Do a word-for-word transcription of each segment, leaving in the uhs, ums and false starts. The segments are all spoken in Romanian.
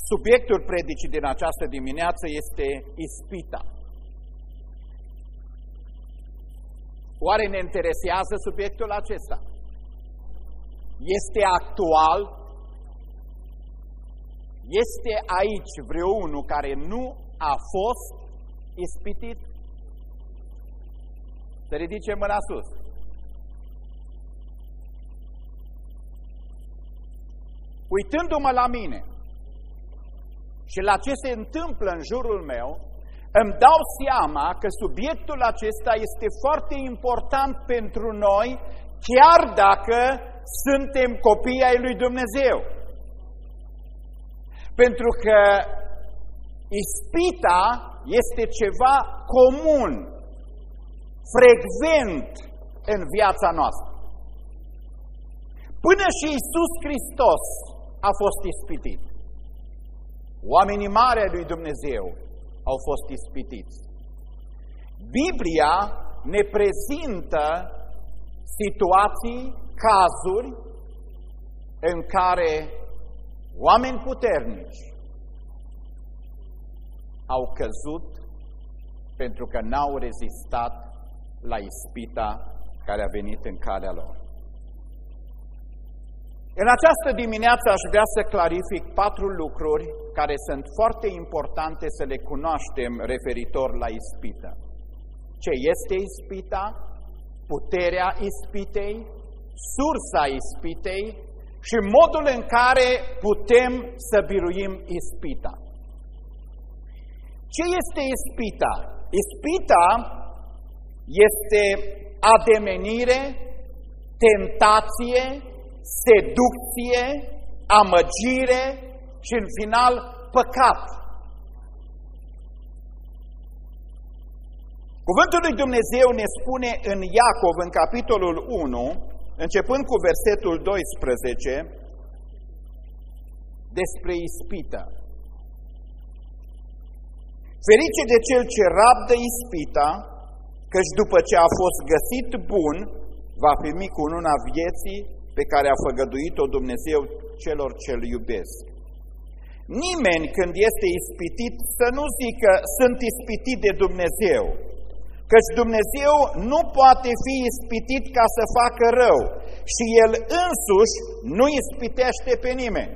Subiectul predicii din această dimineață este ispita. Oare ne interesează subiectul acesta? Este actual? Este aici vreunul care nu a fost ispitit? Să ridice mâna sus. Uitându-mă la mine și la ce se întâmplă în jurul meu, îmi dau seama că subiectul acesta este foarte important pentru noi, chiar dacă suntem copii ai lui Dumnezeu. Pentru că ispita este ceva comun, frecvent în viața noastră. Până și Iisus Hristos a fost ispitit. Oamenii mari ai lui Dumnezeu au fost ispitiți. Biblia ne prezintă situații, cazuri în care oameni puternici au căzut pentru că n-au rezistat la ispita care a venit în calea lor. În această dimineață aș vrea să clarific patru lucruri care sunt foarte importante să le cunoaștem referitor la ispită. Ce este ispita, puterea ispitei, sursa ispitei și modul în care putem să biruim ispita. Ce este ispita? Ispita este ademenire, tentație, seducție, amăgire și, în final, păcat. Cuvântul lui Dumnezeu ne spune în Iacov, în capitolul unu, începând cu versetul doisprezece, despre ispită. Ferice de cel ce rabdă ispita, căci după ce a fost găsit bun, va primi cununa vieții pe care a făgăduit-o Dumnezeu celor ce-L iubesc. Nimeni când este ispitit să nu zică sunt ispitit de Dumnezeu, căci Dumnezeu nu poate fi ispitit ca să facă rău și El însuși nu ispitește pe nimeni,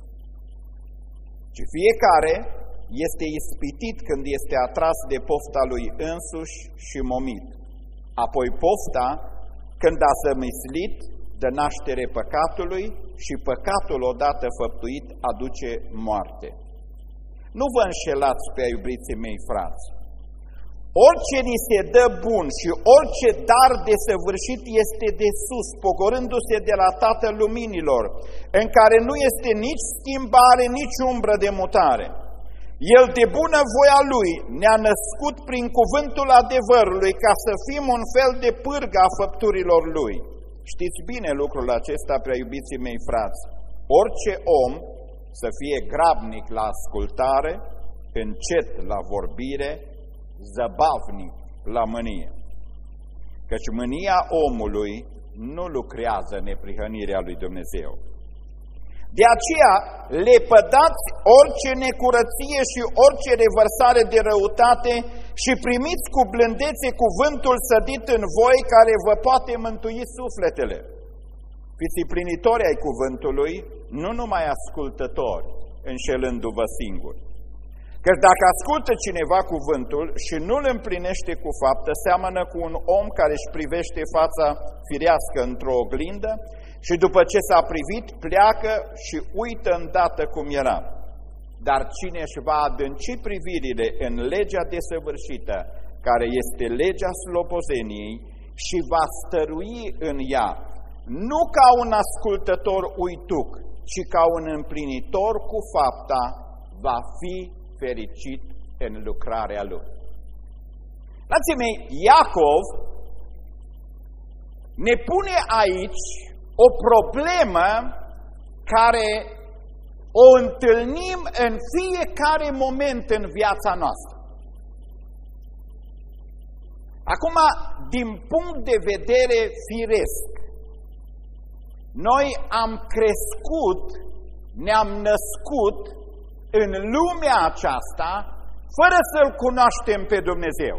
ci fiecare este ispitit când este atras de pofta lui însuși și momit. Apoi pofta, când a zămislit, dă naștere păcatului și păcatul odată făptuit aduce moarte. Nu vă înșelați pe iubiții mei, frați. Orice ni se dă bun și orice dar desăvârșit este de sus, pogorându-se de la Tatăl Luminilor, în care nu este nici schimbare, nici umbră de mutare. El de bună voia Lui ne-a născut prin cuvântul adevărului ca să fim un fel de pârgă a făpturilor Lui. Știți bine lucrul acesta, prea iubiții mei frați. Orice om să fie grabnic la ascultare, încet la vorbire, zăbavnic la mânie. Căci mânia omului nu lucrează neprihănirea lui Dumnezeu. De aceea, lepădați orice necurăție și orice revărsare de răutate și primiți cu blândețe cuvântul sădit în voi care vă poate mântui sufletele. Fiți plinitori ai cuvântului, nu numai ascultători, înșelându-vă singuri. Căci dacă ascultă cineva cuvântul și nu îl împlinește cu faptă, seamănă cu un om care își privește fața firească într-o oglindă și după ce s-a privit, pleacă și uită îndată cum era. Dar cine își va adânci privirile în legea desăvârșită, care este legea slobozeniei, și va stărui în ea, nu ca un ascultător uituc, ci ca un împlinitor cu fapta, va fi fericit în lucrarea lui. Frații mei, Iacov ne pune aici o problemă care o întâlnim în fiecare moment în viața noastră. Acum, din punct de vedere firesc, noi am crescut, ne-am născut în lumea aceasta fără să-L cunoaștem pe Dumnezeu.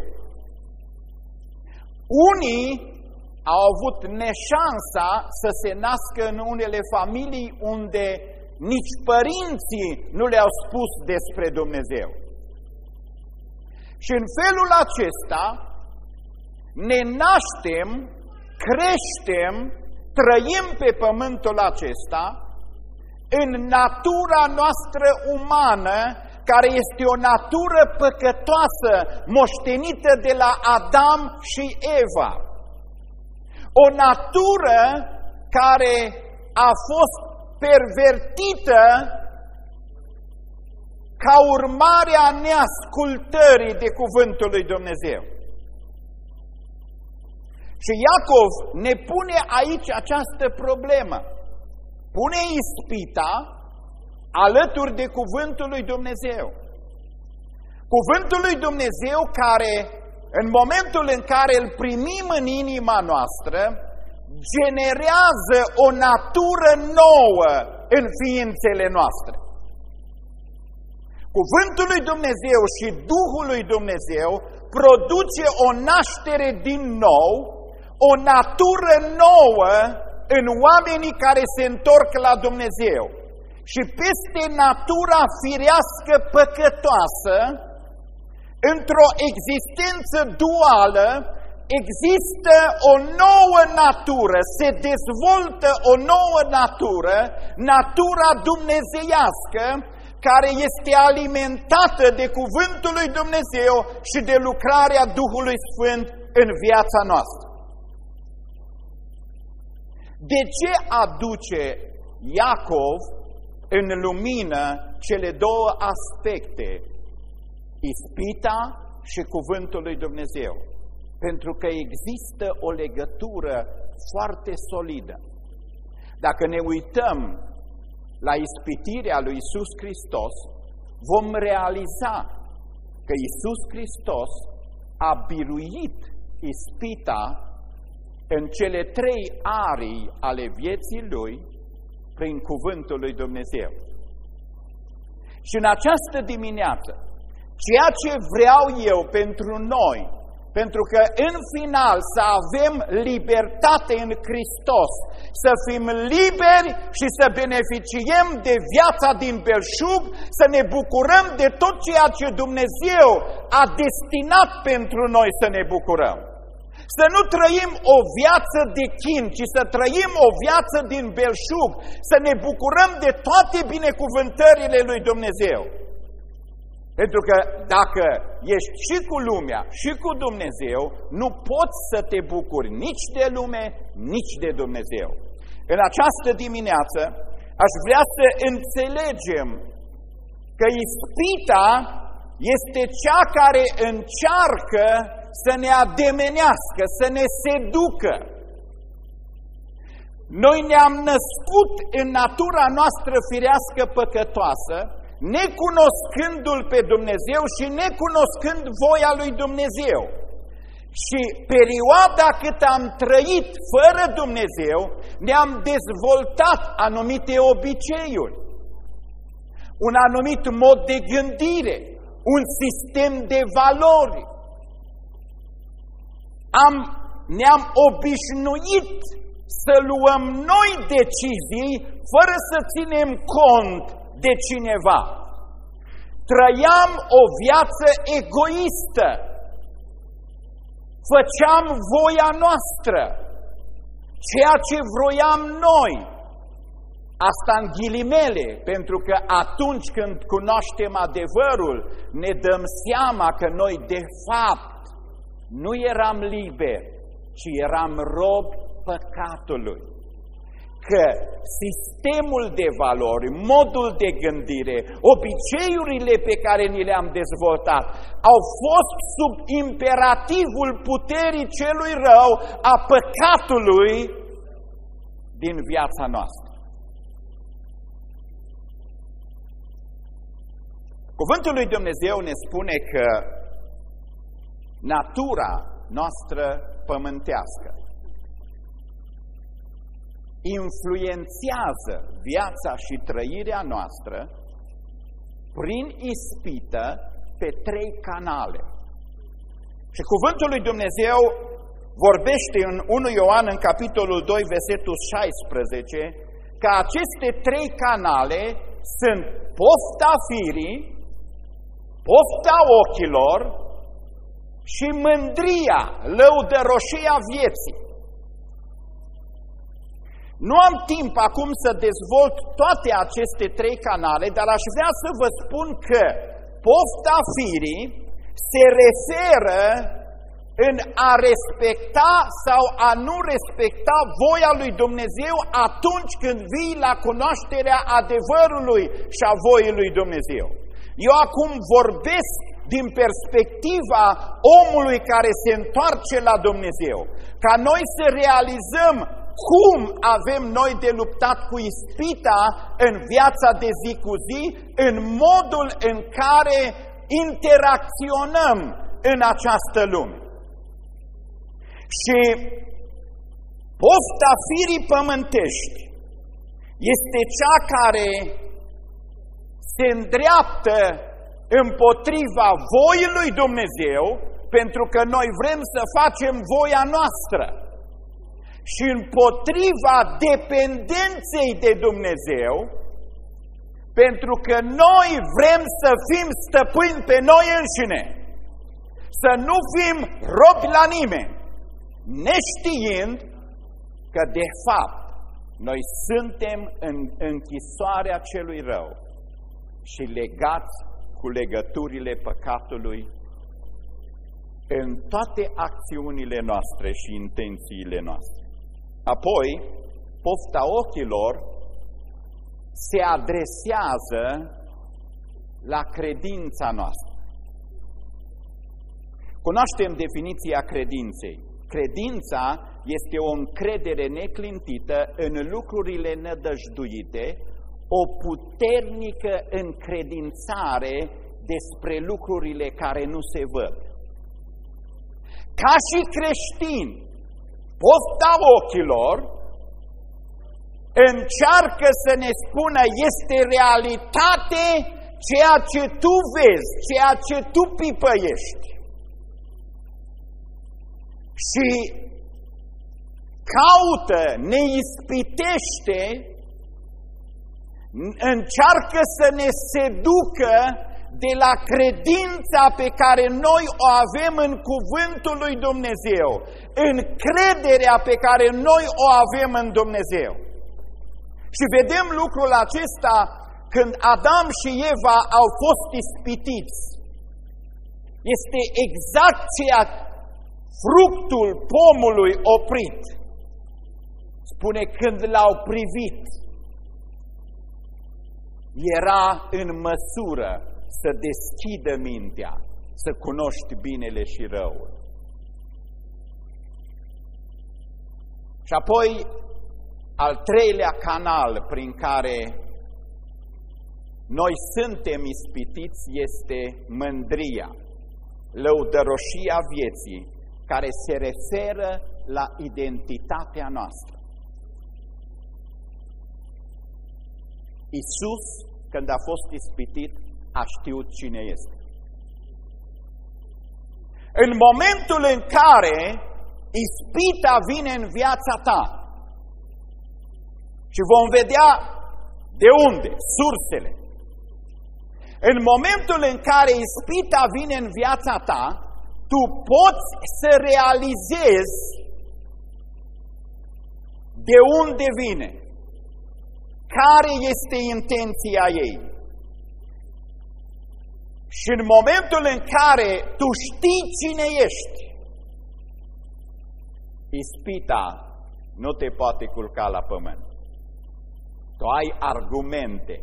Unii au avut neșansa să se nască în unele familii unde nici părinții nu le-au spus despre Dumnezeu. Și în felul acesta ne naștem, creștem, trăim pe pământul acesta în natura noastră umană, care este o natură păcătoasă, moștenită de la Adam și Eva. O natură care a fost pervertită ca urmare a neascultării de cuvântul lui Dumnezeu. Și Iacov ne pune aici această problemă. Pune ispita alături de cuvântul lui Dumnezeu. Cuvântul lui Dumnezeu care, în momentul în care îl primim în inima noastră, generează o natură nouă în ființele noastre. Cuvântul lui Dumnezeu și Duhul lui Dumnezeu produce o naștere din nou, o natură nouă în oamenii care se întorc la Dumnezeu. Și peste natura firească păcătoasă, într-o existență duală, există o nouă natură, se dezvoltă o nouă natură, natura dumnezeiască, care este alimentată de cuvântul lui Dumnezeu și de lucrarea Duhului Sfânt în viața noastră. De ce aduce Iacov în lumină cele două aspecte, ispita și cuvântul lui Dumnezeu? Pentru că există o legătură foarte solidă. Dacă ne uităm la ispitirea lui Iisus Hristos, vom realiza că Iisus Hristos a biruit ispita în cele trei arii ale vieții Lui prin cuvântul lui Dumnezeu. Și în această dimineață, ceea ce vreau eu pentru noi, pentru că în final să avem libertate în Hristos, să fim liberi și să beneficiem de viața din belșug, să ne bucurăm de tot ceea ce Dumnezeu a destinat pentru noi să ne bucurăm. Să nu trăim o viață de chin, ci să trăim o viață din belșug, să ne bucurăm de toate binecuvântările lui Dumnezeu. Pentru că dacă ești și cu lumea și cu Dumnezeu, nu poți să te bucuri nici de lume, nici de Dumnezeu. În această dimineață aș vrea să înțelegem că ispita este cea care încearcă să ne ademenească, să ne seducă. Noi ne-am născut în natura noastră firească păcătoasă, necunoscându-L pe Dumnezeu și necunoscând voia lui Dumnezeu. Și perioada cât am trăit fără Dumnezeu, ne-am dezvoltat anumite obiceiuri, un anumit mod de gândire, un sistem de valori. Am, ne-am obișnuit să luăm noi decizii fără să ținem cont de cineva. Trăiam o viață egoistă. Făceam voia noastră, ceea ce vroiam noi. Asta în ghilimele, pentru că atunci când cunoaștem adevărul, ne dăm seama că noi de fapt nu eram liberi, ci eram robi păcatului. Că sistemul de valori, modul de gândire, obiceiurile pe care ni le-am dezvoltat au fost sub imperativul puterii celui rău, a păcatului din viața noastră. Cuvântul lui Dumnezeu ne spune că natura noastră pământească influențează viața și trăirea noastră prin ispită pe trei canale. Și cuvântul lui Dumnezeu vorbește în unu Ioan, în capitolul doi, versetul șaisprezece, că aceste trei canale sunt pofta firii, pofta ochilor și mândria, lăudăroșia vieții. Nu am timp acum să dezvolt toate aceste trei canale, dar aș vrea să vă spun că pofta firii se referă în a respecta sau a nu respecta voia lui Dumnezeu atunci când vii la cunoașterea adevărului și a voii lui Dumnezeu. Eu acum vorbesc din perspectiva omului care se întoarce la Dumnezeu, ca noi să realizăm cum avem noi de luptat cu ispita în viața de zi cu zi, în modul în care interacționăm în această lume. Și pofta firii pământești este cea care se îndreaptă împotriva voii lui Dumnezeu, pentru că noi vrem să facem voia noastră, și împotriva dependenței de Dumnezeu, pentru că noi vrem să fim stăpâni pe noi înșine, să nu fim robi la nimeni, neștiind că de fapt noi suntem în închisoarea celui rău și legați cu legăturile păcatului în toate acțiunile noastre și intențiile noastre. Apoi, pofta ochilor se adresează la credința noastră. Cunoaștem definiția credinței. Credința este o încredere neclintită în lucrurile nădăjduite, o puternică încredințare despre lucrurile care nu se văd. Ca și creștini, pofta ochilor încearcă să ne spună este realitate ceea ce tu vezi, ceea ce tu pipăiești. Și caută, ne ispitește, încearcă să ne seducă de la credința pe care noi o avem în cuvântul lui Dumnezeu, în crederea pe care noi o avem în Dumnezeu. Și vedem lucrul acesta când Adam și Eva au fost ispitiți. Este exact ceea fructul pomului oprit. Spune, când l-au privit, era în măsură să deschidă mintea, să cunoști binele și răul. Și apoi, al treilea canal prin care noi suntem ispitiți este mândria, lăudăroșia vieții, care se referă la identitatea noastră. Iisus, când a fost ispitit, a știut cine este. În momentul în care ispita vine în viața ta, și vom vedea de unde, sursele, în momentul în care ispita vine în viața ta, tu poți să realizezi de unde vine, care este intenția ei. Și în momentul în care tu știi cine ești, ispita nu te poate culca la pământ. Tu ai argumente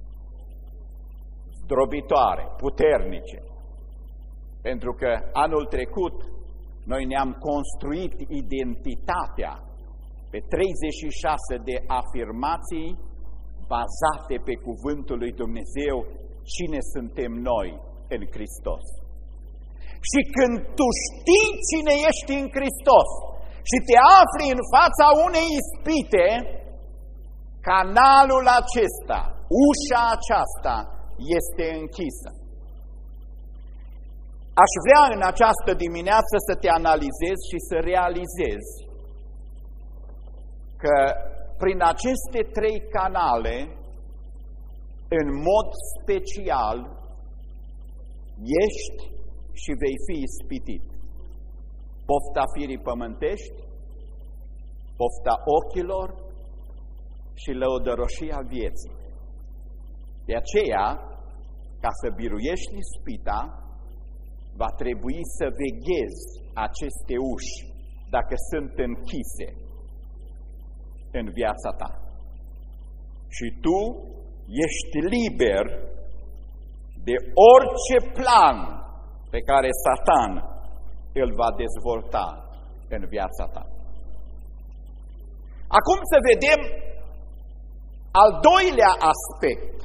zdrobitoare, puternice. Pentru că anul trecut noi ne-am construit identitatea pe treizeci și șase de afirmații bazate pe cuvântul lui Dumnezeu, cine suntem noi în Hristos. Și când tu știi cine ești în Hristos și te afli în fața unei ispite, canalul acesta, ușa aceasta este închisă. Aș vrea în această dimineață să te analizezi și să realizezi că prin aceste trei canale, în mod special, ești și vei fi ispitit. Pofta firii pământești, pofta ochilor și lăudăroșia vieții. De aceea, ca să biruiești ispita, va trebui să veghezi aceste uși, dacă sunt închise în viața ta. Și tu ești liber de orice plan pe care Satan îl va dezvolta în viața ta. Acum să vedem al doilea aspect.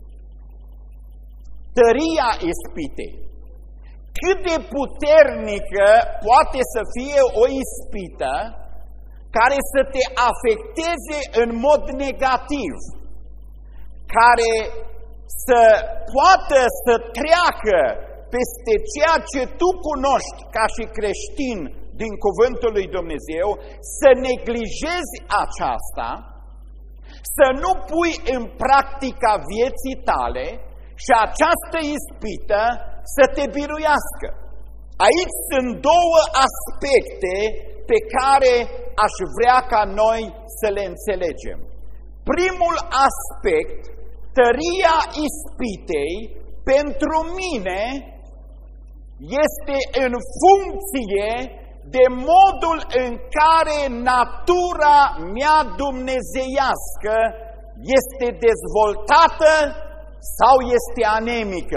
Tăria ispitei. Cât de puternică poate să fie o ispită care să te afecteze în mod negativ, care să poată să treacă peste ceea ce tu cunoști ca și creștin din Cuvântul lui Dumnezeu, să neglijezi aceasta, să nu pui în practica vieții tale și această ispită să te biruiască. Aici sunt două aspecte pe care aș vrea ca noi să le înțelegem. Primul aspect, tăria ispitei, pentru mine este în funcție de modul în care natura mea dumnezeiască este dezvoltată sau este anemică.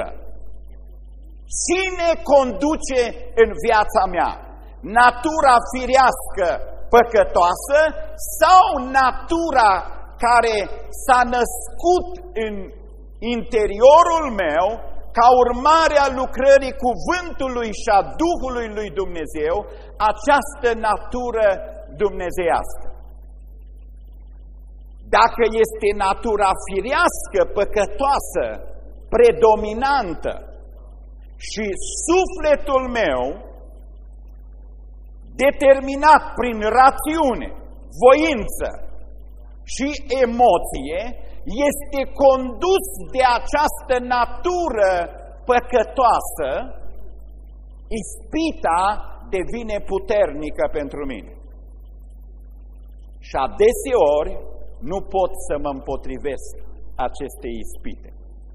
Cine conduce în viața mea? Natura firească păcătoasă sau natura care s-a născut în interiorul meu ca urmare a lucrării cuvântului și a Duhului lui Dumnezeu, această natură dumnezeiască? Dacă este natura firească, păcătoasă, predominantă și sufletul meu, determinat prin rațiune, voință și emoție, este condus de această natură păcătoasă, ispita devine puternică pentru mine. Și adeseori nu pot să mă împotrivesc acestei ispite.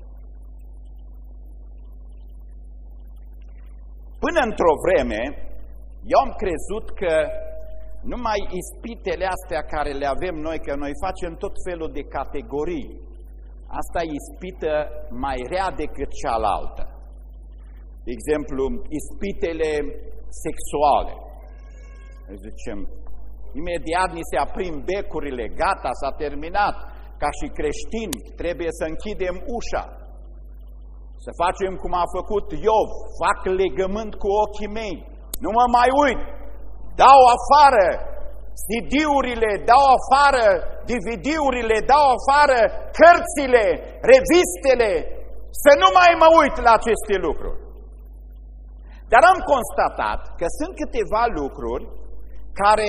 Până într-o vreme, eu am crezut că numai ispitele astea care le avem noi, că noi facem tot felul de categorii, asta e ispită mai rea decât cealaltă. De exemplu, ispitele sexuale. Zicem, imediat ni se aprind becurile, gata, s-a terminat. Ca și creștini trebuie să închidem ușa. Să facem cum a făcut Iov, fac legământ cu ochii mei, nu mă mai uit, dau afară C D-urile, dau afară D V D-urile, dau afară cărțile, revistele, să nu mai mă uit la aceste lucruri. Dar am constatat că sunt câteva lucruri care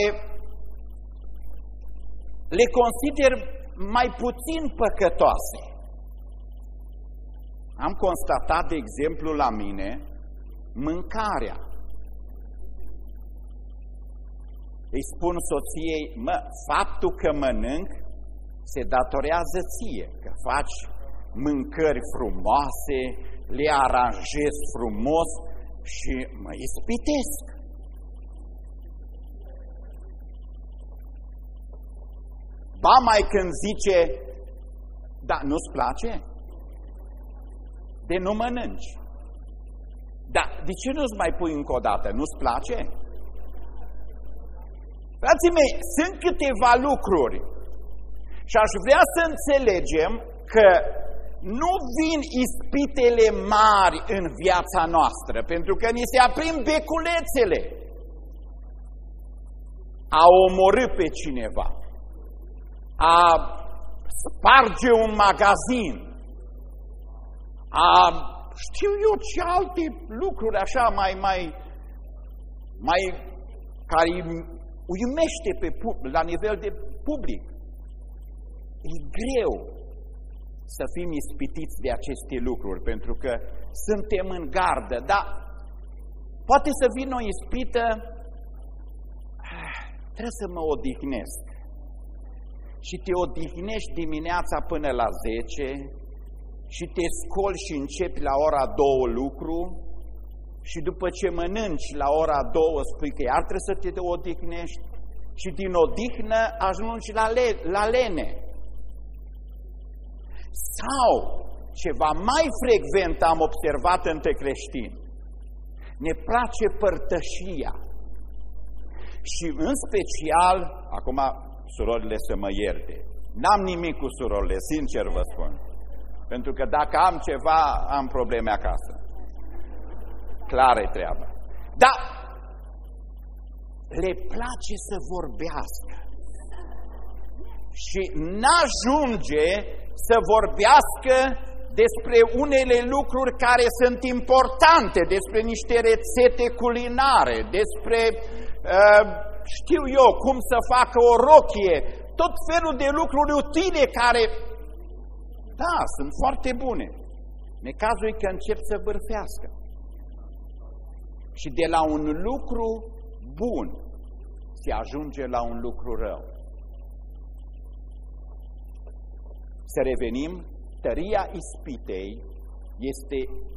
le consider mai puțin păcătoase. Am constatat, de exemplu, la mine, mâncarea. Îi spun soției, mă, faptul că mănânc se datorează ție, că faci mâncări frumoase, le aranjezi frumos și mă ispitesc. Ba mai când zice, da, nu-ți place? De nu mănânci. Da, de ce nu-ți mai pui încă o dată? Nu-ți place? Frații mei, sunt câteva lucruri și aș vrea să înțelegem că nu vin ispitele mari în viața noastră, pentru că ni se aprind beculețele. A omorî pe cineva, a sparge un magazin, a, știu eu ce alte lucruri așa mai, mai, mai care uimește pe, la nivel de public. E greu să fim ispitiți de aceste lucruri, pentru că suntem în gardă, dar poate să vină o ispită, trebuie să mă odihnesc. Și te odihnești dimineața până la zece și te scoli și începi la ora două lucru și după ce mănânci la ora două spui că iar trebuie să te odihnești și din odihnă ajungi la, le la lene. Sau, ceva mai frecvent am observat între creștini, ne place părtășia și în special, acum surorile să mă ierte, n-am nimic cu surorile, sincer vă spun, pentru că dacă am ceva, am probleme acasă. Clară-i treaba. Dar le place să vorbească și n-ajunge să vorbească despre unele lucruri care sunt importante, despre niște rețete culinare, despre, uh, știu eu, cum să facă o rochie, tot felul de lucruri utile care, da, sunt foarte bune. Necazul e că încep să bârfească. Și de la un lucru bun se ajunge la un lucru rău. Să revenim, tăria ispitei este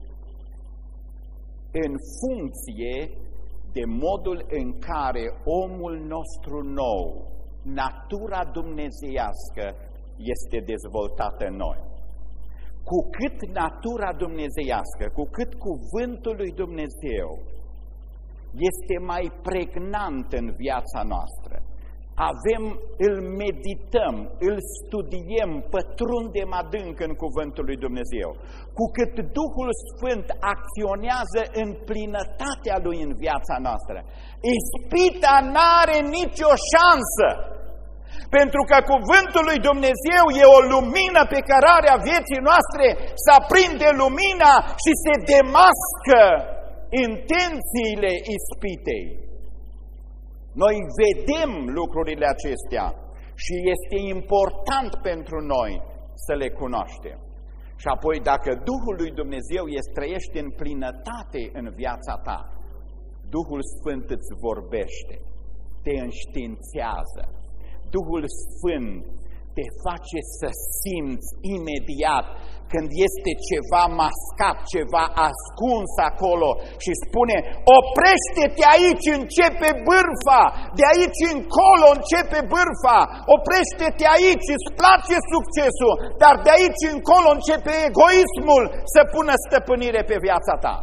în funcție de modul în care omul nostru nou, natura dumnezeiască, este dezvoltată în noi. Cu cât natura dumnezeiască, cu cât cuvântul lui Dumnezeu este mai pregnant în viața noastră, avem, îl medităm, îl studiem, pătrundem adânc în cuvântul lui Dumnezeu, cu cât Duhul Sfânt acționează în plinătatea lui în viața noastră, ispita n-are nicio șansă, pentru că cuvântul lui Dumnezeu e o lumină pe cărarea vieții noastre, se aprinde lumina și se demască intențiile ispitei. Noi vedem lucrurile acestea și este important pentru noi să le cunoaștem. Și apoi dacă Duhul lui Dumnezeu este trăiește în plinătate în viața ta, Duhul Sfânt îți vorbește, te înștiințează. Duhul Sfânt te face să simți imediat când este ceva mascat, ceva ascuns acolo și spune: oprește-te aici, începe bârfa, de aici încolo începe bârfa, oprește-te aici, îți place succesul, dar de aici încolo începe egoismul să pună stăpânire pe viața ta.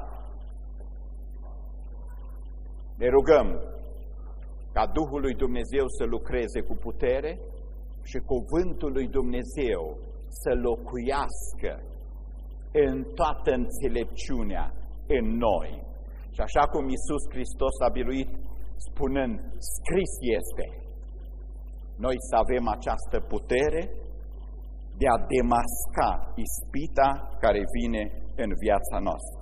Ne rugăm ca Duhul lui Dumnezeu să lucreze cu putere și cuvântul lui Dumnezeu să locuiască în toată înțelepciunea în noi. Și așa cum Iisus Hristos a biruit spunând, scris este, noi să avem această putere de a demasca ispita care vine în viața noastră.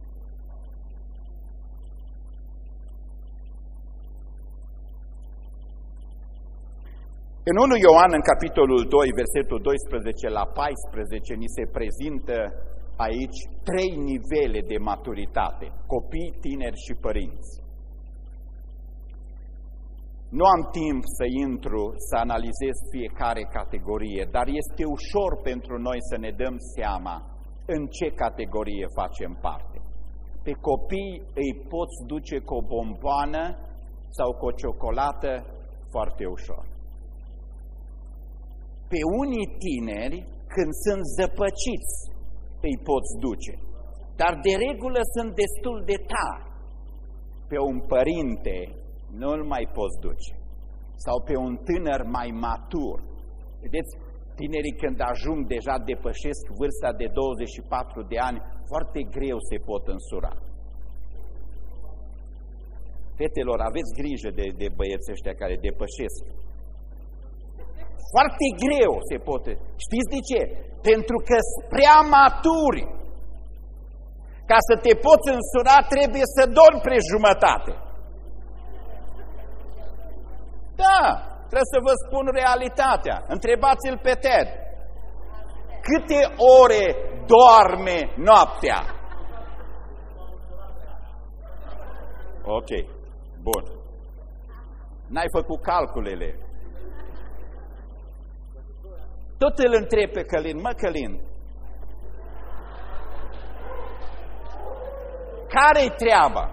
În întâi Ioan, în capitolul doi, versetul doisprezece la paisprezece, ni se prezintă aici trei nivele de maturitate, copii, tineri și părinți. Nu am timp să intru, să analizez fiecare categorie, dar este ușor pentru noi să ne dăm seama în ce categorie facem parte. Pe copii îi poți duce cu o bomboană sau cu o ciocolată foarte ușor. Pe unii tineri, când sunt zăpăciți, îi poți duce, dar de regulă sunt destul de tari. Pe un părinte nu îl mai poți duce, sau pe un tânăr mai matur. Vedeți, tinerii când ajung deja depășesc vârsta de douăzeci și patru de ani, foarte greu se pot însura. Fetelor, aveți grijă de, de băieții ăștia care depășesc. Foarte greu se poate. Știți de ce? Pentru că sunt prea maturi. Ca să te poți însura, trebuie să dormi pre jumătate. Da, trebuie să vă spun realitatea. Întrebați-l pe Ted. Câte ore doarme noaptea? Ok, bun. N-ai făcut calculele. Tot îl întreb pe Călin, mă Călin, care-i treaba?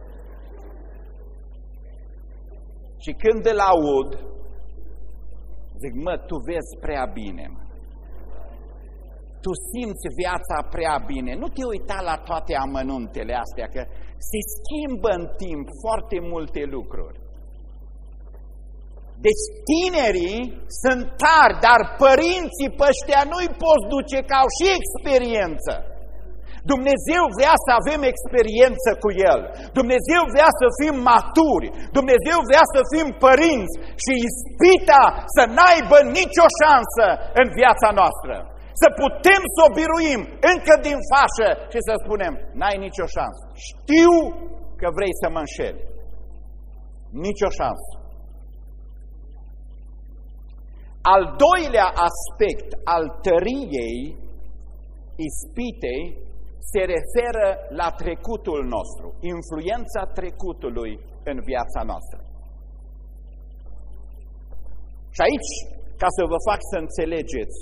Și când îl aud, zic, mă, tu vezi prea bine, mă. Tu simți viața prea bine. Nu te uita la toate amănuntele astea, că se schimbă în timp foarte multe lucruri. Deci tinerii sunt tari, dar părinții pe ăștia nu-i poți duce, că au și experiență. Dumnezeu vrea să avem experiență cu El. Dumnezeu vrea să fim maturi. Dumnezeu vrea să fim părinți și ispita să n-aibă nicio șansă în viața noastră. Să putem să o biruim încă din fașă și să spunem, n-ai nicio șansă. Știu că vrei să mă înșeli. Nicio șansă. Al doilea aspect al tăriei ispitei se referă la trecutul nostru, influența trecutului în viața noastră. Și aici, ca să vă fac să înțelegeți,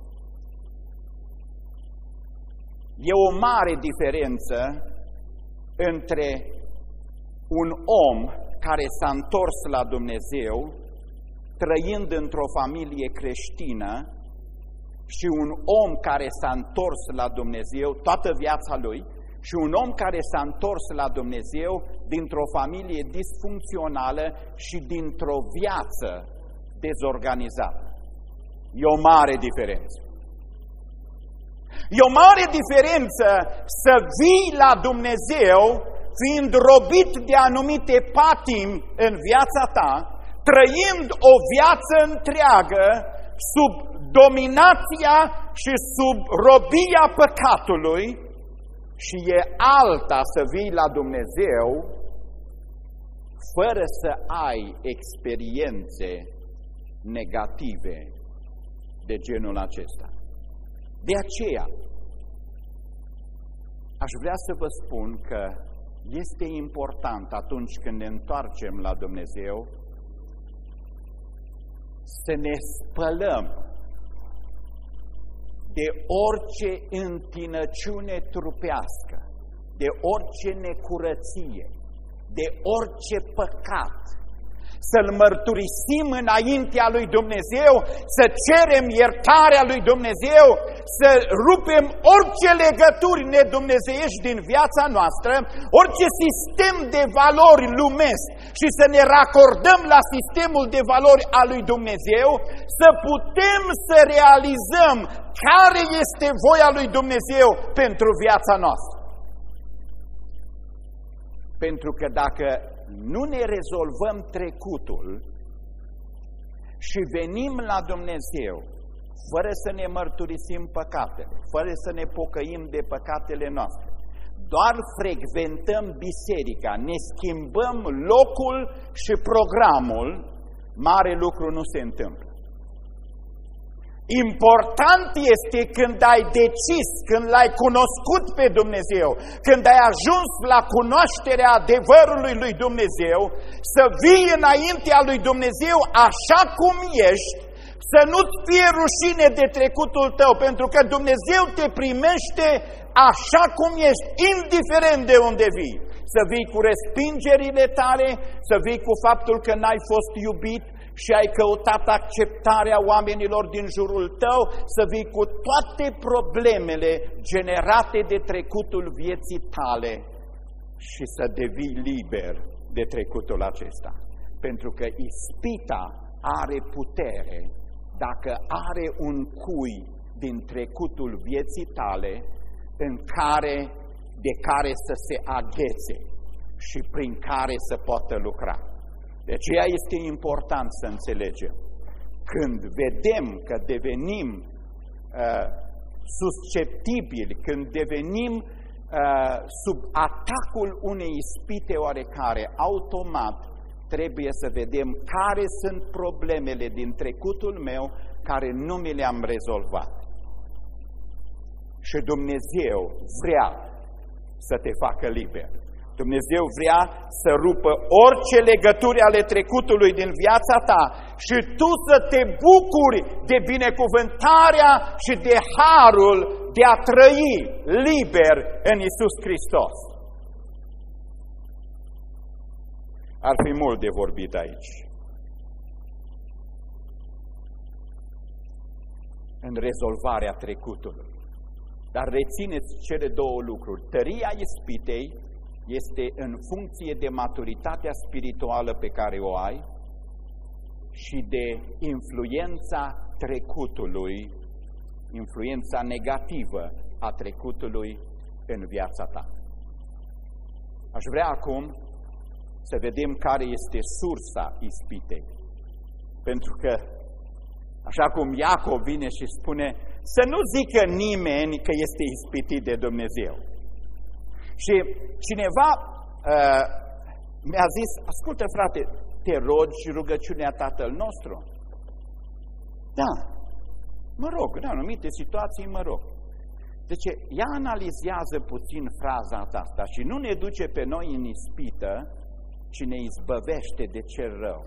e o mare diferență între un om care s-a întors la Dumnezeu, trăind într-o familie creștină, și un om care s-a întors la Dumnezeu toată viața lui, și un om care s-a întors la Dumnezeu dintr-o familie disfuncțională și dintr-o viață dezorganizată. E o mare diferență. E o mare diferență să vii la Dumnezeu fiind robit de anumite patimi în viața ta, trăind o viață întreagă sub dominația și sub robia păcatului, și e alta să vii la Dumnezeu fără să ai experiențe negative de genul acesta. De aceea, aș vrea să vă spun că este important atunci când ne întoarcem la Dumnezeu să ne spălăm de orice întinăciune trupească, de orice necurăție, de orice păcat, să-L mărturisim înaintea lui Dumnezeu, să cerem iertarea lui Dumnezeu, să rupem orice legături nedumnezeiești din viața noastră, orice sistem de valori lumesc și să ne racordăm la sistemul de valori al lui Dumnezeu, să putem să realizăm care este voia lui Dumnezeu pentru viața noastră. Pentru că dacă nu ne rezolvăm trecutul și venim la Dumnezeu fără să ne mărturisim păcatele, fără să ne pocăim de păcatele noastre, doar frecventăm biserica, ne schimbăm locul și programul, mare lucru nu se întâmplă. Important este când ai decis, când l-ai cunoscut pe Dumnezeu, când ai ajuns la cunoașterea adevărului lui Dumnezeu, să vii înaintea lui Dumnezeu așa cum ești, să nu-ți fie rușine de trecutul tău, pentru că Dumnezeu te primește așa cum ești, indiferent de unde vii. Să vii cu respingerile tale, să vii cu faptul că n-ai fost iubit și ai căutat acceptarea oamenilor din jurul tău, să vii cu toate problemele generate de trecutul vieții tale și să devii liber de trecutul acesta. Pentru că ispita are putere dacă are un cui din trecutul vieții tale în care, de care să se aghețe și prin care să poată lucra. De aceea este important să înțelegem. Când vedem că devenim uh, susceptibili, când devenim sub atacul unei ispite oarecare, automat trebuie să vedem care sunt problemele din trecutul meu care nu mi le-am rezolvat. Și Dumnezeu vrea să te facă liber. Dumnezeu vrea să rupă orice legături ale trecutului din viața ta și tu să te bucuri de binecuvântarea și de harul de a trăi liber în Iisus Hristos. Ar fi mult de vorbit aici. În rezolvarea trecutului. Dar rețineți cele două lucruri. Tăria ispitei este în funcție de maturitatea spirituală pe care o ai și de influența trecutului, influența negativă a trecutului în viața ta. Aș vrea acum să vedem care este sursa ispitei. Pentru că, așa cum Iacov vine și spune, să nu zică nimeni că este ispitit de Dumnezeu. Și cineva uh, mi-a zis, ascultă frate, te rogi rugăciunea Tatăl nostru? Da, mă rog, în anumite situații mă rog. Deci ea analizează puțin fraza asta și nu ne duce pe noi în ispită, ci ne izbăvește de cel rău.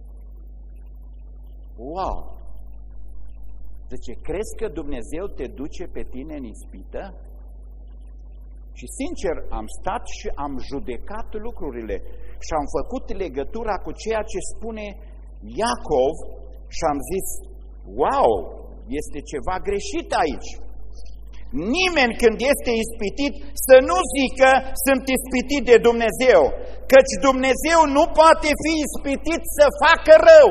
Wow! Deci crezi că Dumnezeu te duce pe tine în ispită? Și sincer, am stat și am judecat lucrurile și am făcut legătura cu ceea ce spune Iacov și am zis, wow, este ceva greșit aici. Nimeni când este ispitit să nu zică sunt ispitit de Dumnezeu, căci Dumnezeu nu poate fi ispitit să facă rău.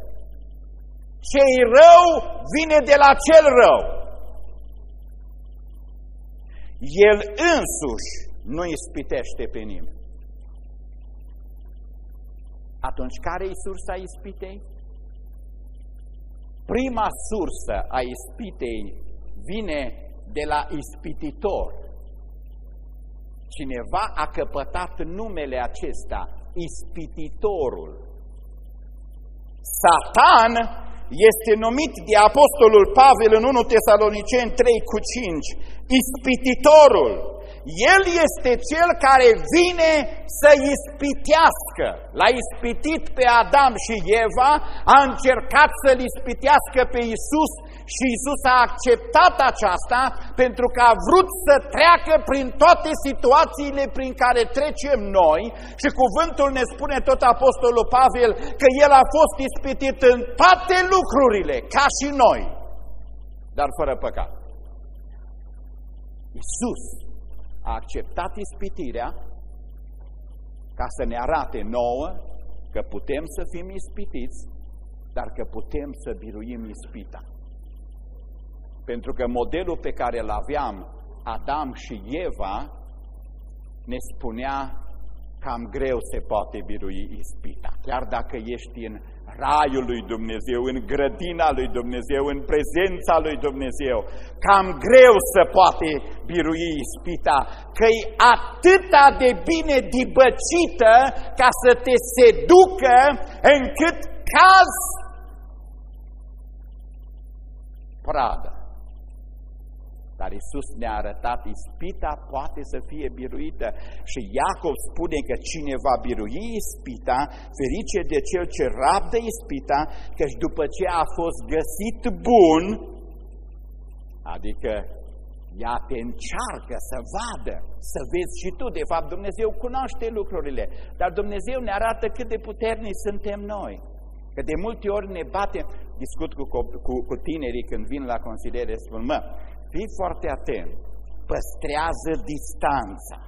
Ce-i rău vine de la cel rău. El însuși nu ispitește pe nimeni. Atunci, care-i sursa ispitei? Prima sursă a ispitei vine de la ispititor. Cineva a căpătat numele acesta, ispititorul. Satan este numit de apostolul Pavel în unu Tesaloniceni trei cu cinci, ispititorul. El este cel care vine să ispitească. L-a ispitit pe Adam și Eva, a încercat să-L ispitească pe Iisus și Iisus a acceptat aceasta pentru că a vrut să treacă prin toate situațiile prin care trecem noi și cuvântul ne spune tot apostolul Pavel că El a fost ispitit în toate lucrurile, ca și noi, dar fără păcat. Iisus a acceptat ispitirea ca să ne arate nouă că putem să fim ispitiți, dar că putem să biruim ispita. Pentru că modelul pe care îl aveam Adam și Eva ne spunea cam greu se poate birui ispita. Chiar dacă ești în raiul lui Dumnezeu, în grădina lui Dumnezeu, în prezența lui Dumnezeu, cam greu se poate birui ispita, că-i atâta de bine dibăcită ca să te seducă încât cazi pradă. Dar Iisus ne-a arătat, ispita poate să fie biruită. Și Iacov spune că cine va birui ispita, ferice de cel ce rabdă ispita, căci după ce a fost găsit bun, adică ea te încearcă să vadă, să vezi și tu. De fapt, Dumnezeu cunoaște lucrurile, dar Dumnezeu ne arată cât de puternici suntem noi. Că de multe ori ne bate, discut cu, cu, cu tinerii când vin la consiliere, spun, mă, fii foarte atent, păstrează distanța.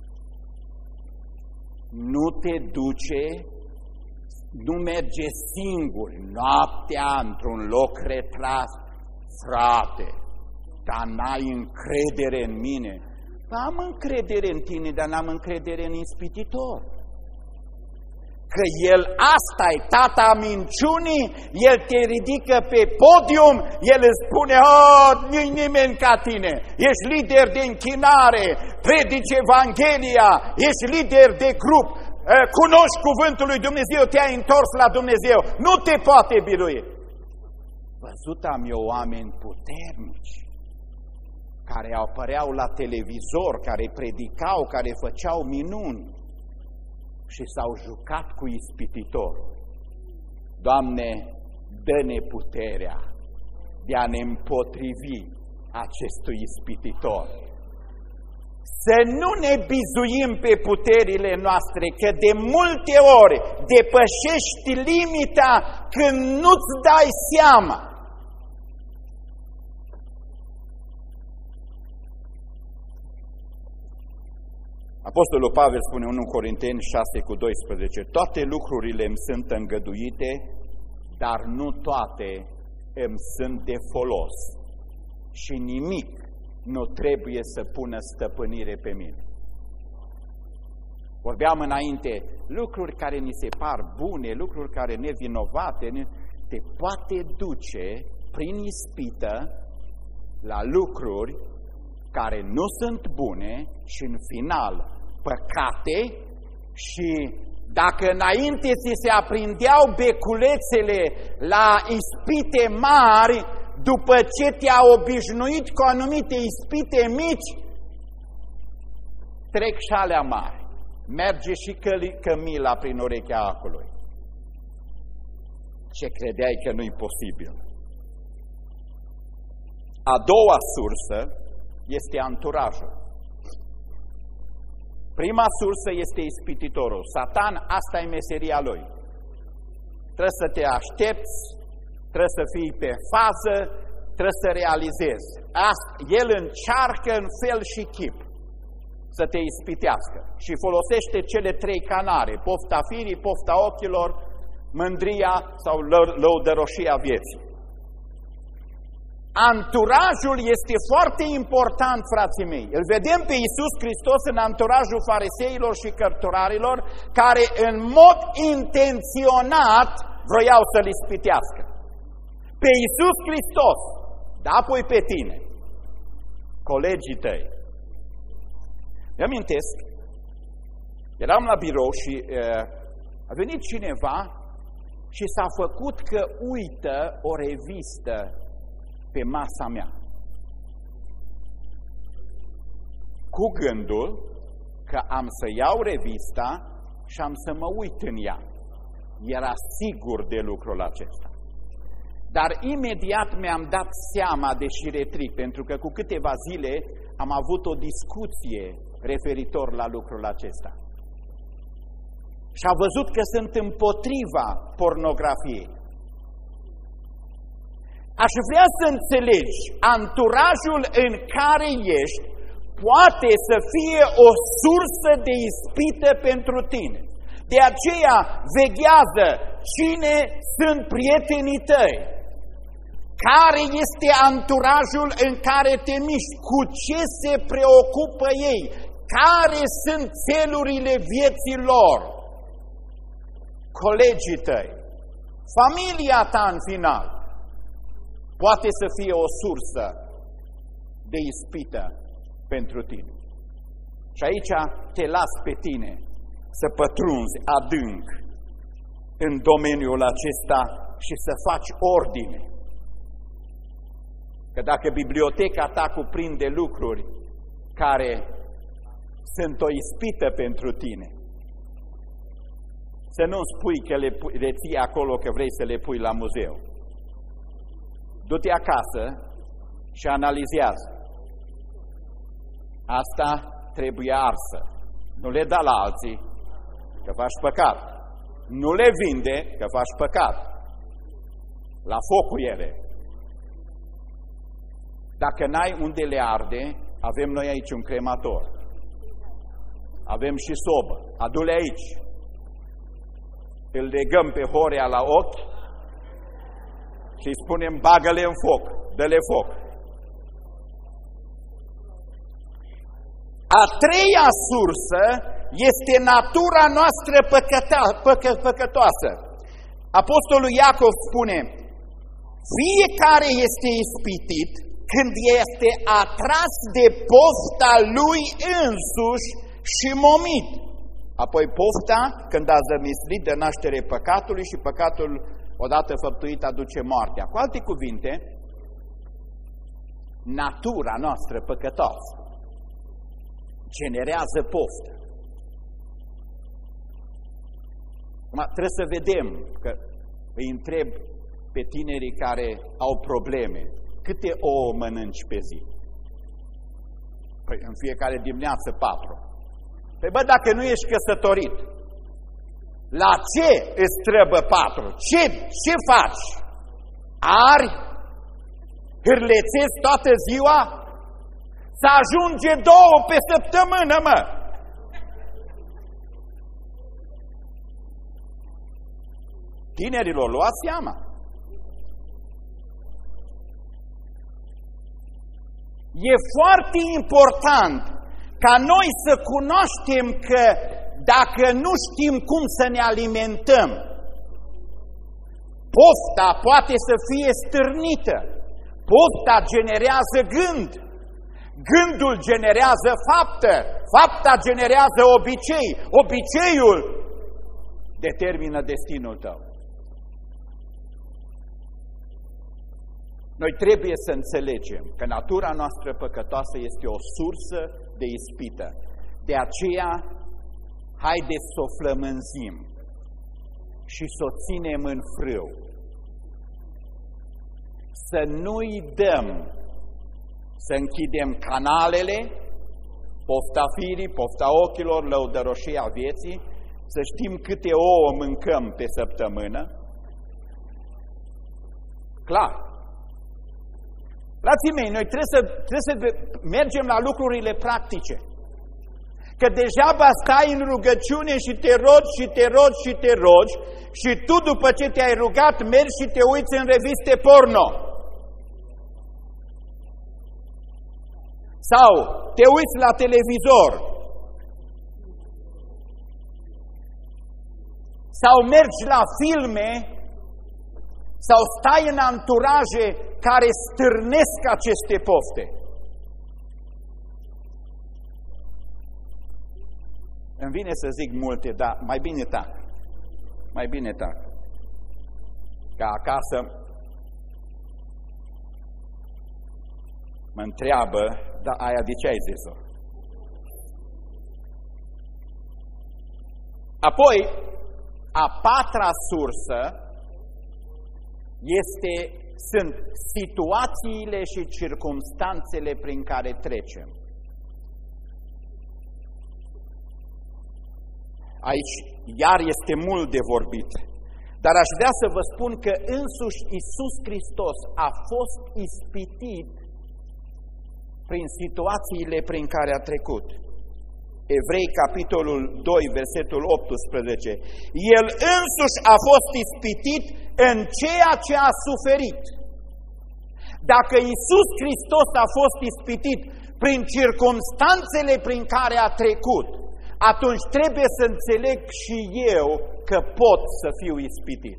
Nu te duce, nu merge singur, noaptea, într-un loc retras. Frate, dar n-ai încredere în mine. Am încredere în tine, dar n-am încredere în ispititor. că El asta e tata minciunii, El te ridică pe podium, El îți spune, oh, nu-i nimeni ca tine, ești lider de închinare, predici Evanghelia, ești lider de grup, cunoști cuvântul lui Dumnezeu, te-ai întors la Dumnezeu, nu te poate birui. Văzut am eu oameni puternici, care apăreau la televizor, care predicau, care făceau minuni și s-au jucat cu ispititorul. Doamne, dă-ne puterea de a ne împotrivi acestui ispititor. Să nu ne bizuim pe puterile noastre, că de multe ori depășești limita când nu-ți dai seama. Apostolul Pavel spune în întâi Corinteni șase cu doisprezece, toate lucrurile îmi sunt îngăduite, dar nu toate îmi sunt de folos și nimic nu trebuie să pună stăpânire pe mine. Vorbeam înainte, lucruri care ni se par bune, lucruri care nevinovate, te poate duce prin ispită la lucruri care nu sunt bune și în final păcate, și dacă înainte ți se aprindeau beculețele la ispite mari, după ce te-a obișnuit cu anumite ispite mici, trec și alea mari. Merge și cămila prin urechea acului. Ce credeai că nu-i posibil. A doua sursă este anturajul. Prima sursă este ispititorul. Satan, asta e meseria lui. Trebuie să te aștepți, trebuie să fii pe fază, trebuie să realizezi. Asta, el încearcă în fel și chip să te ispitească și folosește cele trei canare, pofta firii, pofta ochilor, mândria sau lăudăroșia vieții. Anturajul este foarte important, frații mei. Îl vedem pe Iisus Hristos în anturajul fariseilor și cărturarilor, care în mod intenționat vroiau să-L ispitească. Pe Iisus Hristos, dar apoi pe tine, colegii tăi. Îmi amintesc, eram la birou și uh, a venit cineva și s-a făcut că uită o revistă pe masa mea, cu gândul că am să iau revista și am să mă uit în ea. Era sigur de lucrul acesta. Dar imediat mi-am dat seama, deși retrig, pentru că cu câteva zile am avut o discuție referitor la lucrul acesta. Și a văzut că sunt împotriva pornografiei. Aș vrea să înțelegi, anturajul în care ești poate să fie o sursă de ispită pentru tine. De aceea veghează cine sunt prietenii tăi, care este anturajul în care te miști, cu ce se preocupă ei, care sunt țelurile vieții lor, colegii tăi, familia ta în final. Poate să fie o sursă de ispită pentru tine. Și aici te las pe tine să pătrunzi adânc în domeniul acesta și să faci ordine. Că dacă biblioteca ta cuprinde lucruri care sunt o ispită pentru tine, să nu spui că le, le ții acolo că vrei să le pui la muzeu. Du-te acasă și analizează. Asta trebuie arsă. Nu le da la alții, că faci păcat. Nu le vinde, că faci păcat. La focul ele. Dacă n-ai unde le arde, avem noi aici un cremator. Avem și sobă. Adu-le aici. Îl legăm pe Horea la ochi și îi spunem, bagă-le în foc, dă-le foc. A treia sursă este natura noastră păcăta, păcă, păcătoasă. Apostolul Iacov spune, fiecare este ispitit când este atras de pofta lui însuși și momit. Apoi pofta când a zămislit de naștere păcatului și păcatul odată făptuit aduce moartea. Cu alte cuvinte, natura noastră păcătoasă generează poftă. Acum, trebuie să vedem, că îi întreb pe tinerii care au probleme, câte ouă mănânci pe zi? Păi în fiecare dimineață patru. Păi bă, dacă nu ești căsătorit, la ce îți trebuie patru? Ce, ce faci? Ari? Hârlețezi toată ziua? Să ajunge două pe săptămână, mă! Tinerilor, luați seama! E foarte important ca noi să cunoaștem că dacă nu știm cum să ne alimentăm, pofta poate să fie stârnită. Pofta generează gând. Gândul generează faptă. Fapta generează obicei. Obiceiul determină destinul tău. Noi trebuie să înțelegem că natura noastră păcătoasă este o sursă de ispită. De aceea, haideți să o flămânzim și să o ținem în frâu. Să nu-i dăm să închidem canalele, pofta firii, pofta ochilor, lăudăroșia vieții, să știm câte ouă mâncăm pe săptămână. Clar. Frații mei, noi trebuie să, trebuie să mergem la lucrurile practice. Că degeaba stai în rugăciune și te rogi și te rogi și te rogi și tu după ce te-ai rugat mergi și te uiți în reviste porno. Sau te uiți la televizor. Sau mergi la filme sau stai în anturaje care stârnesc aceste pofte. Îmi vine să zic multe, dar mai bine tac. Mai bine tac. Ca acasă mă întreabă, dar aia de ce ai zis-o? Apoi, a patra sursă este, sunt situațiile și circumstanțele prin care trecem. Aici iar este mult de vorbit, dar aș vrea să vă spun că însuși Iisus Hristos a fost ispitit prin situațiile prin care a trecut. Evrei, capitolul doi, versetul optsprezece. El însuși a fost ispitit în ceea ce a suferit. Dacă Iisus Hristos a fost ispitit prin circumstanțele prin care a trecut, atunci trebuie să înțeleg și eu că pot să fiu ispitit.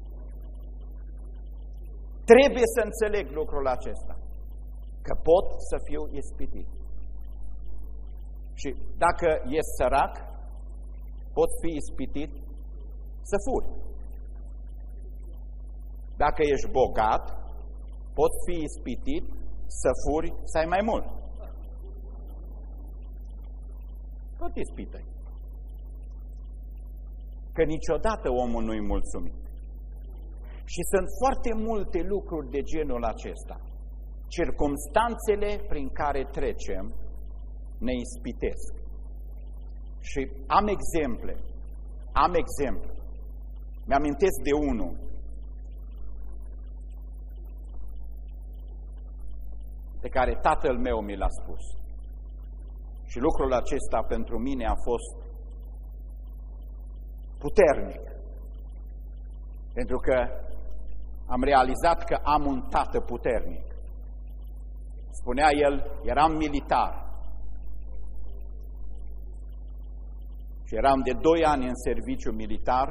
Trebuie să înțeleg lucrul acesta, că pot să fiu ispitit. Și dacă ești sărac, poți fi ispitit să furi. Dacă ești bogat, poți fi ispitit să furi, să ai mai mult. Tot ispită. Că niciodată omul nu-i mulțumit. Și sunt foarte multe lucruri de genul acesta. Circumstanțele prin care trecem ne ispitesc. Și am exemple. Am exemple. Mi-amintesc de unul. Pe care tatăl meu mi l-a spus. Și lucrul acesta pentru mine a fost puternic. Pentru că am realizat că am un tată puternic. Spunea el, eram militar. Și eram de doi ani în serviciu militar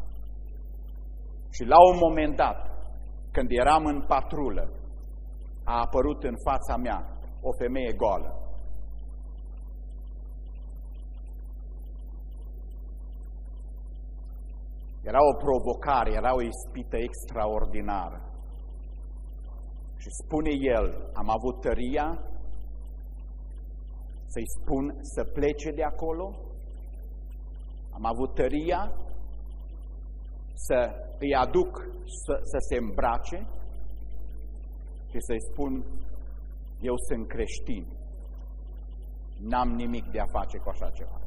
și la un moment dat, când eram în patrulă, a apărut în fața mea o femeie goală. Era o provocare, era o ispită extraordinară. Și spune el, am avut tăria să-i spun să plece de acolo, am avut tăria să îi aduc să, să se îmbrace și să-i spun, eu sunt creștin, n-am nimic de a face cu așa ceva.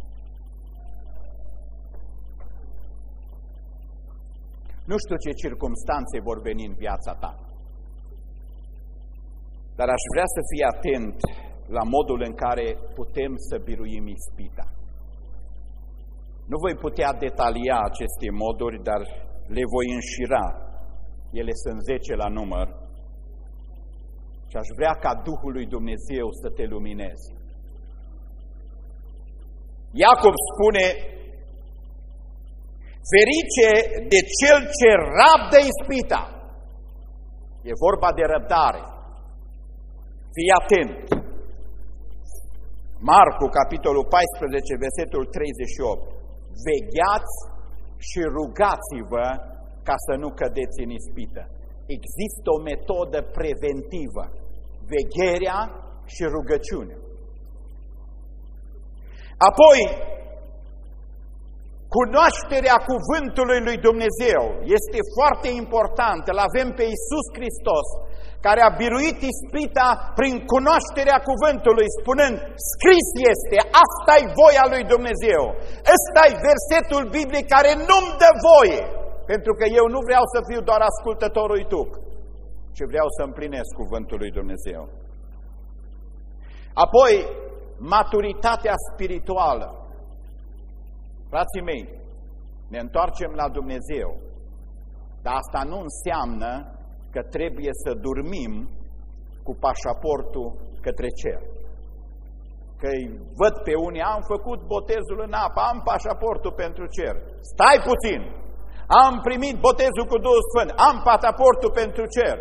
Nu știu ce circumstanțe vor veni în viața ta, dar aș vrea să fii atent la modul în care putem să biruim ispita. Nu voi putea detalia aceste moduri, dar le voi înșira. Ele sunt zece la număr și aș vrea ca Duhul lui Dumnezeu să te lumineze. Iacob spune, ferice de cel ce rabdă ispita. E vorba de răbdare. Fii atent. Marcu, capitolul paisprezece, versetul treizeci și opt. Vegheați și rugați-vă ca să nu cădeți în ispită. Există o metodă preventivă. Vegherea și rugăciunea. Apoi, cunoașterea cuvântului lui Dumnezeu este foarte importantă. Îl avem pe Iisus Hristos, care a biruit ispita prin cunoașterea cuvântului, spunând, scris este, asta-i voia lui Dumnezeu. Ăsta-i versetul biblic care nu-mi dă voie, pentru că eu nu vreau să fiu doar ascultătorul tuc, ci vreau să împlinesc cuvântul lui Dumnezeu. Apoi, maturitatea spirituală. Frații mei, ne întoarcem la Dumnezeu, dar asta nu înseamnă că trebuie să dormim cu pașaportul către cer. Că îi văd pe unii, am făcut botezul în apă, am pașaportul pentru cer. Stai puțin! Am primit botezul cu Duhul Sfânt, am pașaportul pentru cer.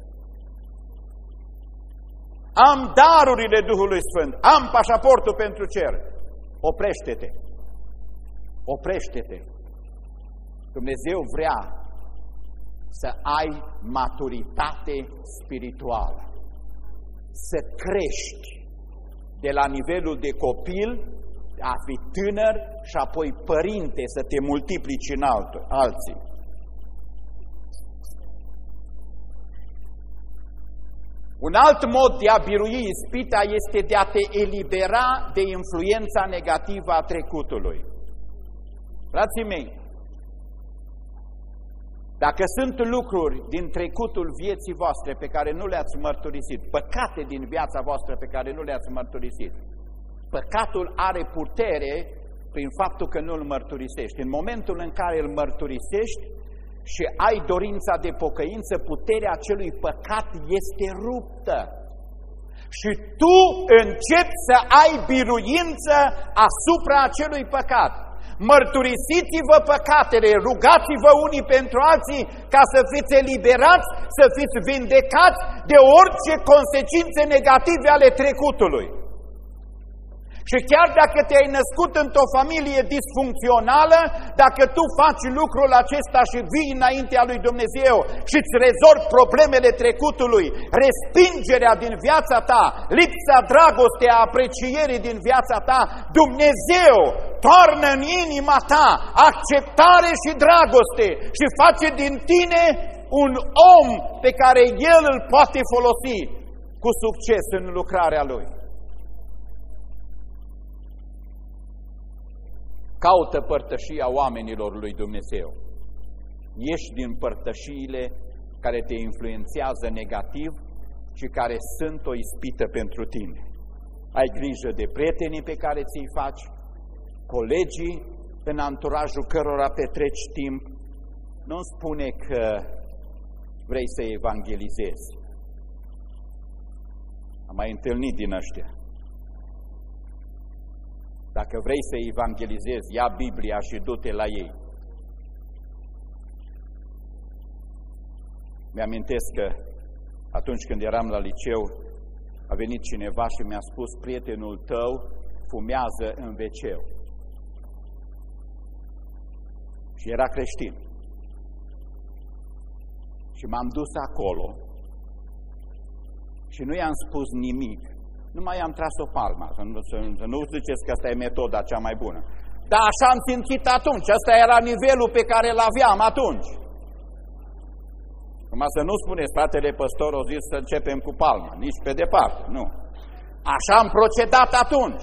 Am darurile Duhului Sfânt, am pașaportul pentru cer. Oprește-te! Oprește-te! Dumnezeu vrea să ai maturitate spirituală, să crești de la nivelul de copil, a fi tânăr și apoi părinte, să te multiplici în alții. Un alt mod de a birui ispita este de a te elibera de influența negativă a trecutului. Frații mei, dacă sunt lucruri din trecutul vieții voastre pe care nu le-ați mărturisit, păcate din viața voastră pe care nu le-ați mărturisit, păcatul are putere prin faptul că nu îl mărturisești. În momentul în care îl mărturisești și ai dorința de pocăință, puterea acelui păcat este ruptă. Și tu începi să ai biruință asupra acelui păcat. Mărturisiți-vă păcatele, rugați-vă unii pentru alții ca să fiți eliberați, să fiți vindecați de orice consecințe negative ale trecutului. Și chiar dacă te-ai născut într-o familie disfuncțională, dacă tu faci lucrul acesta și vii înaintea lui Dumnezeu și îți rezolvi problemele trecutului, respingerea din viața ta, lipsa dragostei, a aprecierii din viața ta, Dumnezeu toarnă în inima ta acceptare și dragoste și face din tine un om pe care El îl poate folosi cu succes în lucrarea Lui. Caută părtășia oamenilor lui Dumnezeu. Ieși din părtășiile care te influențează negativ și care sunt o ispită pentru tine. Ai grijă de prietenii pe care ți-i faci, colegii în anturajul cărora petreci timp. Nu-mi spune că vrei să evangelizezi. Am mai întâlnit din ăștia. Dacă vrei să evangelizezi, ia Biblia și du-te la ei. Mi-amintesc că atunci când eram la liceu, a venit cineva și mi-a spus: prietenul tău fumează în veceu. Și era creștin. Și m-am dus acolo și nu i-am spus nimic. Numai i-am tras o palmă, să nu, să, să nu ziceți că asta e metoda cea mai bună. Dar așa am simțit atunci, asta era nivelul pe care îl aveam atunci. Numai să nu spuneți, fratele păstor o zis să începem cu palma, nici pe departe, nu. Așa am procedat atunci.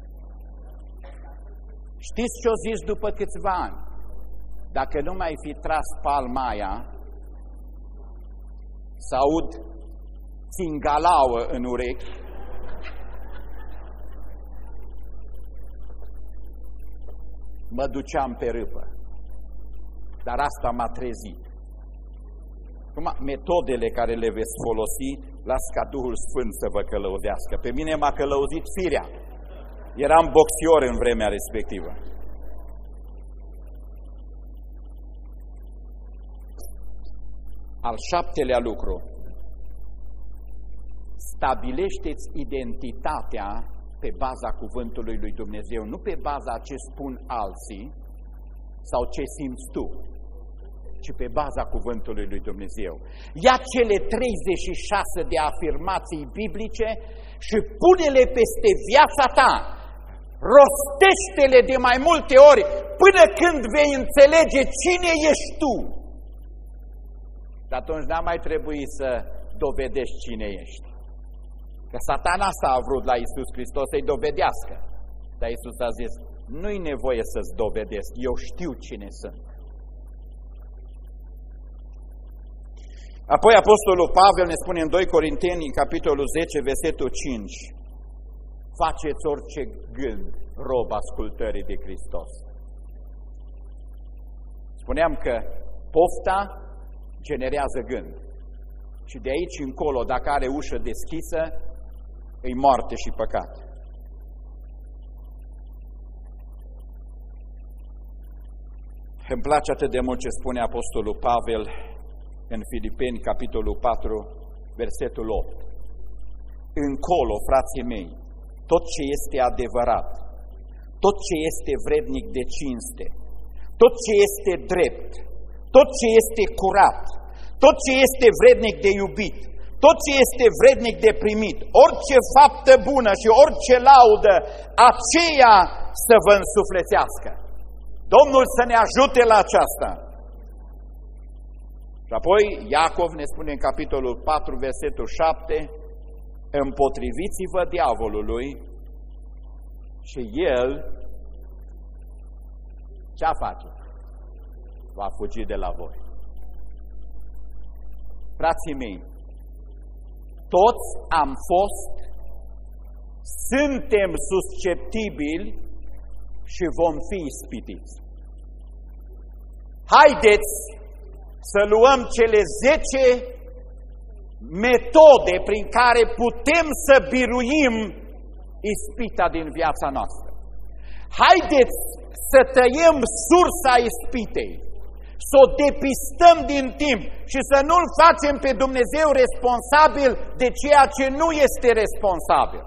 Știți ce-o zis după câțiva ani? Dacă nu mai fi tras palma aia, să aud țingalauă în urechi, mă duceam pe râpă. Dar asta m-a trezit. Acum, metodele care le veți folosi, las ca Duhul Sfânt să vă călăuzească. Pe mine m-a călăuzit firea. Eram boxior în vremea respectivă. Al șaptelea lucru. Stabilește-ți identitatea pe baza cuvântului lui Dumnezeu, nu pe baza ce spun alții sau ce simți tu, ci pe baza cuvântului lui Dumnezeu. Ia cele treizeci și șase de afirmații biblice și pune-le peste viața ta. Rostește-le de mai multe ori până când vei înțelege cine ești tu. Dar atunci n-a mai trebui să dovedești cine ești. Că Satana asta a vrut la Iisus Hristos să-i dovedească. Dar Iisus a zis: nu-i nevoie să-ți dovedesc, eu știu cine sunt. Apoi Apostolul Pavel ne spune în doi Corinteni, în capitolul zece, versetul cinci: faceți orice gând rob ascultării de Hristos. Spuneam că pofta generează gând. Și de aici încolo, dacă are ușă deschisă, îi moarte și păcat. Îmi place atât de mult ce spune Apostolul Pavel în Filipeni, capitolul patru, versetul opt. Încolo, frații mei, tot ce este adevărat, tot ce este vrednic de cinste, tot ce este drept, tot ce este curat, tot ce este vrednic de iubit, tot ce este vrednic de primit, orice faptă bună și orice laudă, aceea să vă însuflețească. Domnul să ne ajute la aceasta. Și apoi Iacov ne spune în capitolul patru, versetul șapte: împotriviți-vă diavolului și el ce-a face? Va fugi de la voi. Frații mei, toți am fost, suntem susceptibili și vom fi ispitiți. Haideți să luăm cele zece metode prin care putem să biruim ispita din viața noastră. Haideți să tăiem sursa ispitei, să o depistăm din timp și să nu-L facem pe Dumnezeu responsabil de ceea ce nu este responsabil.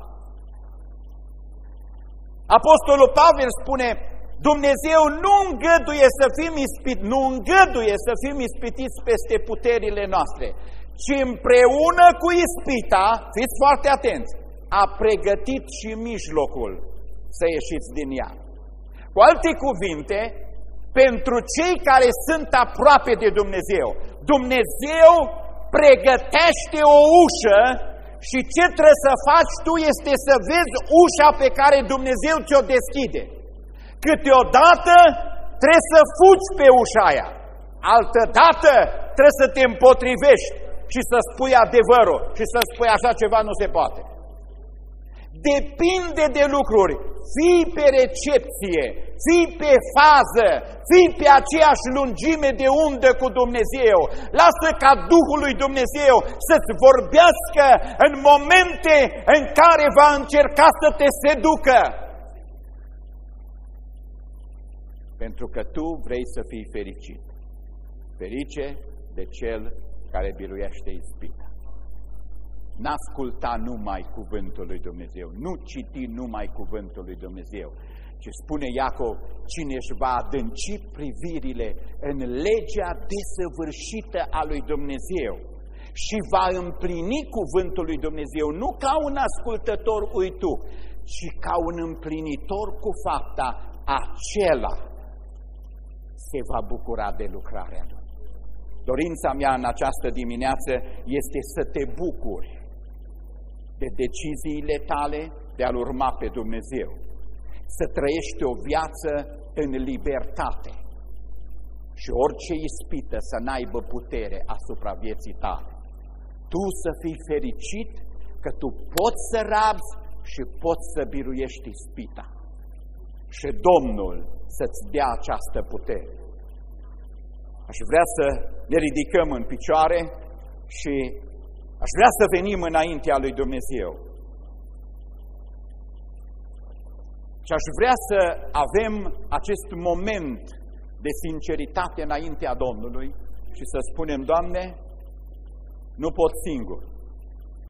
Apostolul Pavel spune: Dumnezeu nu îngăduie să fim ispit, nu îngăduie să fim ispitiți peste puterile noastre, ci împreună cu ispita, fiți foarte atenți, a pregătit și mijlocul să ieșiți din ea. Cu alte cuvinte, pentru cei care sunt aproape de Dumnezeu, Dumnezeu pregătește o ușă și ce trebuie să faci tu este să vezi ușa pe care Dumnezeu ți-o deschide. Câteodată trebuie să fugi pe ușa aia, altădată trebuie să te împotrivești și să spui adevărul și să spui așa ceva nu se poate. Depinde de lucruri, fii pe recepție, fii pe fază, fii pe aceeași lungime de undă cu Dumnezeu. Lasă ca Duhul lui Dumnezeu să-ți vorbească în momente în care va încerca să te seducă. pentru că Tu vrei să fii fericit. Ferice de cel care biruiește ispita. N-asculta numai cuvântul lui Dumnezeu, nu citi numai cuvântul lui Dumnezeu, ci spune Iacov, cine își va adânci privirile în legea desăvârșită a lui Dumnezeu și va împlini cuvântul lui Dumnezeu, nu ca un ascultător uitu, ci ca un împlinitor cu fapta, acela se va bucura de lucrarea lui. Dorința mea în această dimineață este să te bucuri de deciziile tale de a-L urma pe Dumnezeu, să trăiești o viață în libertate și orice ispită să n-aibă putere asupra vieții tale. Tu să fii fericit că tu poți să rabzi și poți să biruiești ispita și Domnul să-ți dea această putere. Aș vrea să ne ridicăm în picioare și aș vrea să venim înaintea lui Dumnezeu. Și aș vrea să avem acest moment de sinceritate înaintea Domnului și să spunem, Doamne, nu pot singur.